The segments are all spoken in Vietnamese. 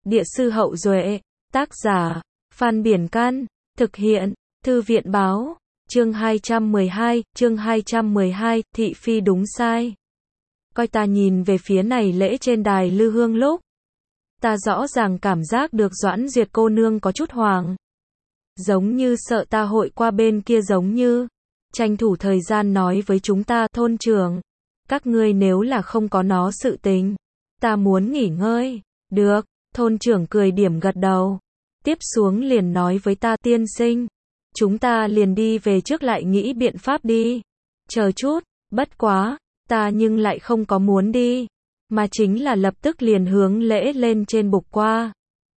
Địa sư Hậu Duệ, tác giả, Phan Biển Căn, thực hiện, Thư viện Báo, chương 212, thị phi đúng sai. Coi ta nhìn về phía này lễ trên đài lư hương lúc. Ta rõ ràng cảm giác được Doãn Duyệt cô nương có chút hoảng. Giống như sợ ta hội qua bên kia, giống như tranh thủ thời gian nói với chúng ta, thôn trưởng, các ngươi nếu là không có nó sự tình, ta muốn nghỉ ngơi. Được, thôn trưởng cười điểm gật đầu. Tiếp xuống liền nói với ta, tiên sinh, chúng ta liền đi về trước lại nghĩ biện pháp đi. Chờ chút, bất quá, ta nhưng lại không có muốn đi, mà chính là lập tức liền hướng lễ lên trên bục qua.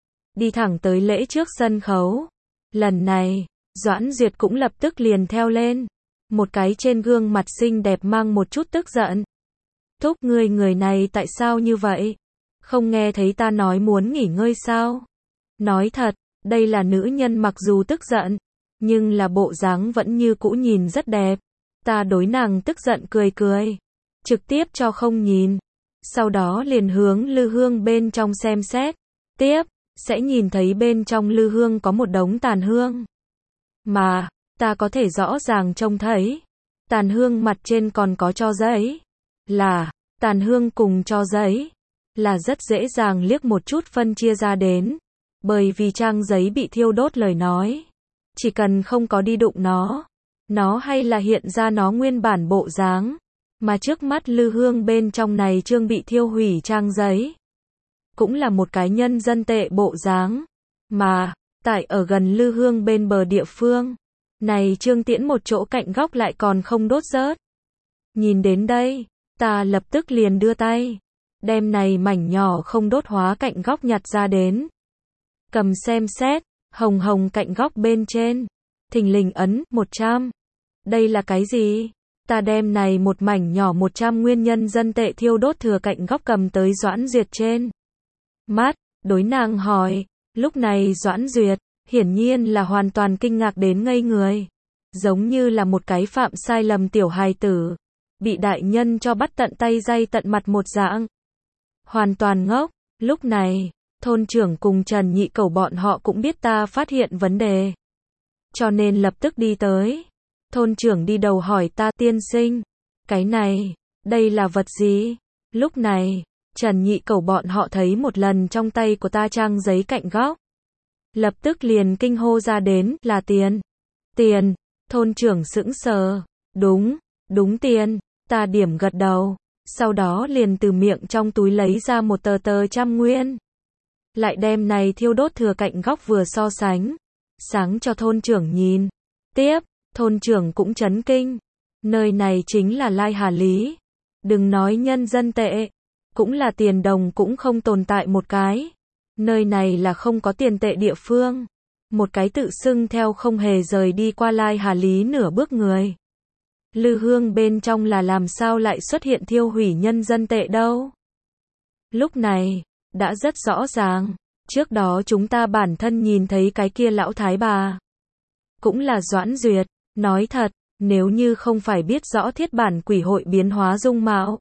Đi thẳng tới lễ trước sân khấu. Lần này, Doãn Duyệt cũng lập tức liền theo lên. Một cái trên gương mặt xinh đẹp mang một chút tức giận. Thúc, ngươi người này tại sao như vậy? Không nghe thấy ta nói muốn nghỉ ngơi sao? Nói thật, đây là nữ nhân mặc dù tức giận, nhưng là bộ dáng vẫn như cũ nhìn rất đẹp. Ta đối nàng tức giận cười cười, trực tiếp cho không nhìn. Sau đó liền hướng lư hương bên trong xem xét. Tiếp, sẽ nhìn thấy bên trong lư hương có một đống tàn hương. Mà, ta có thể rõ ràng trông thấy, tàn hương mặt trên còn có tro giấy. Là, tàn hương cùng tro giấy, là rất dễ dàng liếc một chút phân chia ra đến. Bởi vì trang giấy bị thiêu đốt lời nói, chỉ cần không có đi đụng nó hay là hiện ra nó nguyên bản bộ dáng. Mà trước mắt lư hương bên trong này chương bị thiêu hủy trang giấy, cũng là một cái nhân dân tệ bộ dáng. Mà, tại ở gần lư hương bên bờ địa phương, này chương tiễn một chỗ cạnh góc lại còn không đốt rớt. Nhìn đến đây, ta lập tức liền đưa tay, đem này mảnh nhỏ không đốt hóa cạnh góc nhặt ra đến. Cầm xem xét, hồng hồng cạnh góc bên trên, thình lình ấn 100. Đây là cái gì? Ta đem này một mảnh nhỏ 100 nguyên nhân dân tệ thiêu đốt thừa cạnh góc cầm tới Doãn Duyệt trên mắt, đối nàng hỏi. Lúc này Doãn Duyệt, hiển nhiên là hoàn toàn kinh ngạc đến ngây người. Giống như là một cái phạm sai lầm tiểu hài tử, bị đại nhân cho bắt tận tay day tận mặt một dạng. Hoàn toàn ngốc. Lúc này, thôn trưởng cùng Trần Nhị Cẩu bọn họ cũng biết ta phát hiện vấn đề, cho nên lập tức đi tới. Thôn trưởng đi đầu hỏi ta, tiên sinh, cái này, đây là vật gì? Lúc này, Trần Nhị Cẩu bọn họ thấy một lần trong tay của ta trang giấy cạnh góc, lập tức liền kinh hô ra đến, là tiền. Tiền. Thôn trưởng sững sờ. Đúng tiền. Ta điểm gật đầu, sau đó liền từ miệng trong túi lấy ra một tờ 100 nguyên. Lại đem này thiêu đốt thừa cạnh góc vừa so sánh, sáng cho thôn trưởng nhìn. Tiếp, thôn trưởng cũng chấn kinh. Nơi này chính là Lai Hà Lý. Đừng nói nhân dân tệ, cũng là tiền đồng cũng không tồn tại một cái. Nơi này là không có tiền tệ địa phương. Một cái tự xưng theo không hề rời đi qua Lai Hà Lý nửa bước người. Lư hương bên trong là làm sao lại xuất hiện thiêu hủy nhân dân tệ đâu? Lúc này, đã rất rõ ràng. Trước đó chúng ta bản thân nhìn thấy cái kia lão thái bà, cũng là Doãn Duyệt. Nói thật, nếu như không phải biết rõ thiết bản quỷ hội biến hóa dung mạo,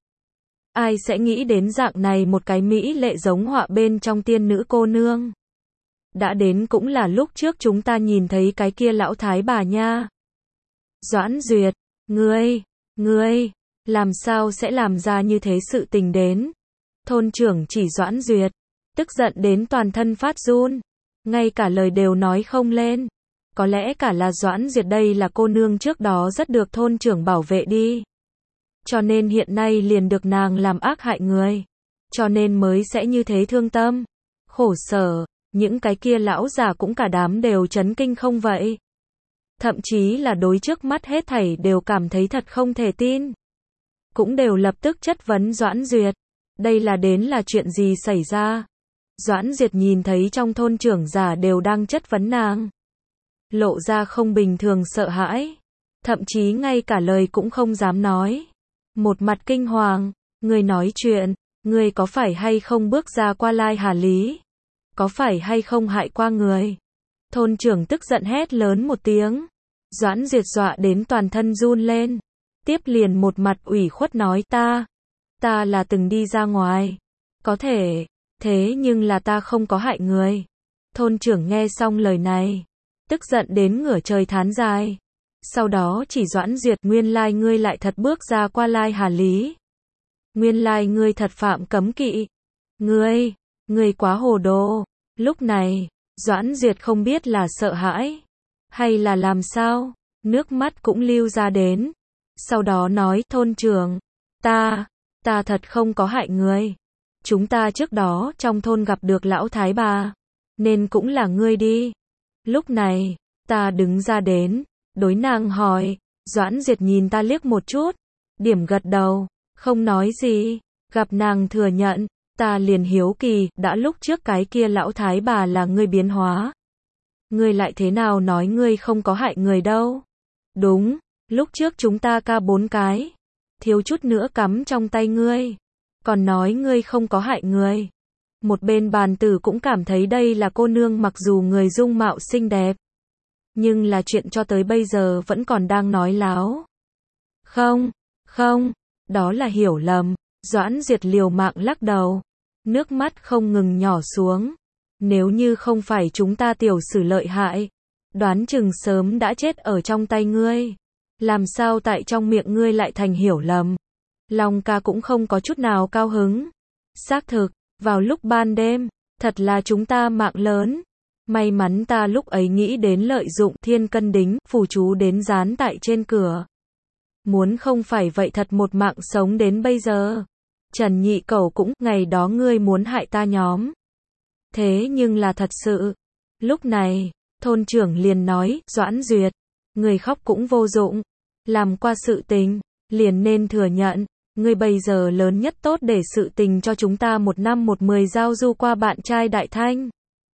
ai sẽ nghĩ đến dạng này một cái mỹ lệ giống họa bên trong tiên nữ cô nương. Đã đến cũng là lúc trước chúng ta nhìn thấy cái kia lão thái bà nha. Doãn Duyệt, ngươi, làm sao sẽ làm ra như thế sự tình đến? Thôn trưởng chỉ Doãn Duyệt, tức giận đến toàn thân phát run, ngay cả lời đều nói không lên. Có lẽ cả là Doãn Duyệt đây là cô nương trước đó rất được thôn trưởng bảo vệ đi, cho nên hiện nay liền được nàng làm ác hại người, cho nên mới sẽ như thế thương tâm, khổ sở. Những cái kia lão già cũng cả đám đều chấn kinh không vậy. Thậm chí là đối trước mắt hết thảy đều cảm thấy thật không thể tin. Cũng đều lập tức chất vấn Doãn Duyệt. Đây là đến là chuyện gì xảy ra? Doãn Duyệt nhìn thấy trong thôn trưởng già đều đang chất vấn nàng, lộ ra không bình thường sợ hãi. Thậm chí ngay cả lời cũng không dám nói. Một mặt kinh hoàng. Người nói chuyện, người có phải hay không bước ra qua Lai Hà Lý? Có phải hay không hại qua người? Thôn trưởng tức giận hét lớn một tiếng. Doãn Duyệt dọa đến toàn thân run lên. Tiếp liền một mặt ủy khuất nói, ta là từng đi ra ngoài. Có thể, Thế nhưng là ta không có hại người. Thôn trưởng nghe xong lời này, tức giận đến ngửa trời thán dài. Sau đó chỉ Doãn Duyệt, nguyên lai ngươi lại thật bước ra qua lai Hà Lý. Nguyên lai ngươi thật phạm cấm kỵ. Ngươi quá hồ đồ. Lúc này, Doãn Duyệt không biết là sợ hãi, hay là làm sao, nước mắt cũng lưu ra đến. Sau đó nói, thôn trưởng, ta thật không có hại người. Chúng ta trước đó trong thôn gặp được lão thái bà, nên cũng là ngươi đi. Lúc này, ta đứng ra đến, đối nàng hỏi, Doãn Duyệt nhìn ta liếc một chút, điểm gật đầu, không nói gì. Gặp nàng thừa nhận, ta liền hiếu kỳ, đã lúc trước cái kia lão thái bà là ngươi biến hóa. Ngươi lại thế nào nói ngươi không có hại người đâu? Đúng, lúc trước chúng ta ca 4 cái, thiếu chút nữa cắm trong tay ngươi, còn nói ngươi không có hại người. Một bên bàn tử cũng cảm thấy đây là cô nương mặc dù người dung mạo xinh đẹp, nhưng là chuyện cho tới bây giờ vẫn còn đang nói láo. Không, đó là hiểu lầm. Doãn Duyệt liều mạng lắc đầu, nước mắt không ngừng nhỏ xuống. Nếu như không phải chúng ta tiểu sử lợi hại, đoán chừng sớm đã chết ở trong tay ngươi. Làm sao tại trong miệng ngươi lại thành hiểu lầm? Long ca cũng không có chút nào cao hứng. Xác thực, vào lúc ban đêm, thật là chúng ta mạng lớn. May mắn ta lúc ấy nghĩ đến lợi dụng thiên cân đính, phù chú đến dán tại trên cửa. Muốn không phải vậy thật một mạng sống đến bây giờ. Trần Nhị Cẩu cũng, ngày đó ngươi muốn hại ta nhóm. Thế nhưng là thật sự. Lúc này, thôn trưởng liền nói, Doãn Duyệt, người khóc cũng vô dụng. Làm qua sự tình, liền nên thừa nhận. Ngươi bây giờ lớn nhất tốt để sự tình cho chúng ta 1 năm 10 giao du qua bạn trai Đại Thanh.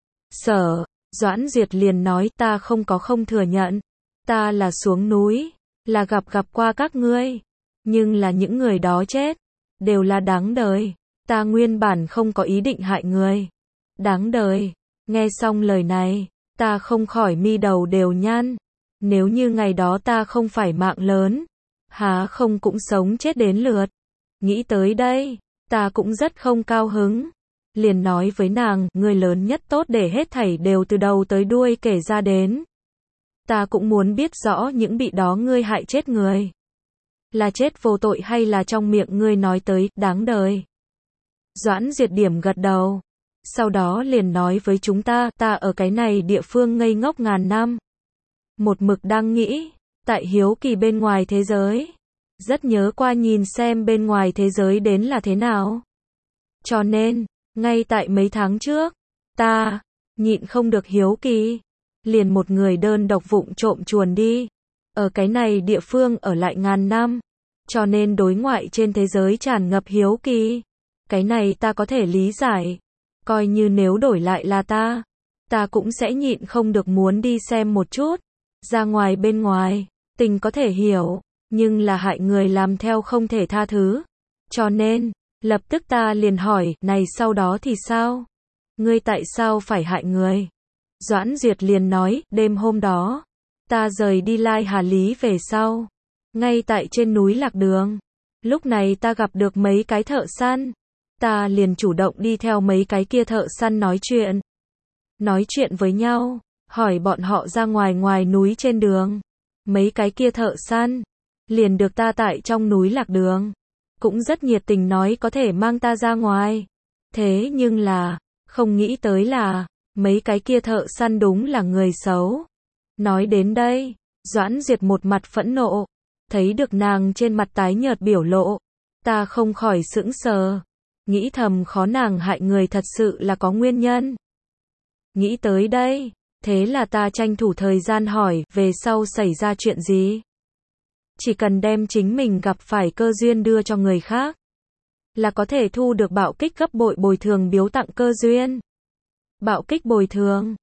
Doãn Duyệt liền nói, ta không có không thừa nhận. Ta là xuống núi, là gặp qua các ngươi. Nhưng là những người đó chết, đều là đáng đời. Ta nguyên bản không có ý định hại người. Đáng đời. Nghe xong lời này, ta không khỏi mi đầu đều nhăn. Nếu như ngày đó ta không phải mạng lớn, há không cũng sống chết đến lượt. Nghĩ tới đây, ta cũng rất không cao hứng. Liền nói với nàng, người lớn nhất tốt để hết thảy đều từ đầu tới đuôi kể ra đến. Ta cũng muốn biết rõ những bị đó ngươi hại chết người. Là chết vô tội hay là trong miệng ngươi nói tới, đáng đời. Doãn Duyệt điểm gật đầu. Sau đó liền nói với chúng ta ở cái này địa phương ngây ngốc ngàn năm. Một mực đang nghĩ, tại hiếu kỳ bên ngoài thế giới. Rất nhớ qua nhìn xem bên ngoài thế giới đến là thế nào. Cho nên, ngay tại mấy tháng trước, ta nhịn không được hiếu kỳ, liền một người đơn độc vụng trộm chuồn đi. Ở cái này địa phương ở lại ngàn năm, cho nên đối ngoại trên thế giới tràn ngập hiếu kỳ. Cái này ta có thể lý giải. Coi như nếu đổi lại là ta cũng sẽ nhịn không được muốn đi xem một chút. Ra ngoài bên ngoài, tình có thể hiểu, nhưng là hại người làm theo không thể tha thứ. Cho nên, lập tức ta liền hỏi, này sau đó thì sao? Ngươi tại sao phải hại người? Doãn Duyệt liền nói, đêm hôm đó, ta rời đi Lai Hà Lý về sau. Ngay tại trên núi lạc đường. Lúc này ta gặp được mấy cái thợ săn. Ta liền chủ động đi theo mấy cái kia thợ săn nói chuyện. Nói chuyện với nhau, hỏi bọn họ ra ngoài núi trên đường. Mấy cái kia thợ săn, liền được ta tại trong núi lạc đường. Cũng rất nhiệt tình nói có thể mang ta ra ngoài. Thế nhưng là, không nghĩ tới là, mấy cái kia thợ săn đúng là người xấu. Nói đến đây, Doãn Duyệt một mặt phẫn nộ. Thấy được nàng trên mặt tái nhợt biểu lộ. Ta không khỏi sững sờ. Nghĩ thầm khó nàng hại người thật sự là có nguyên nhân. Nghĩ tới đây, thế là ta tranh thủ thời gian hỏi, về sau xảy ra chuyện gì? Chỉ cần đem chính mình gặp phải cơ duyên đưa cho người khác, là có thể thu được bạo kích gấp bội bồi thường biếu tặng cơ duyên. Bạo kích bồi thường,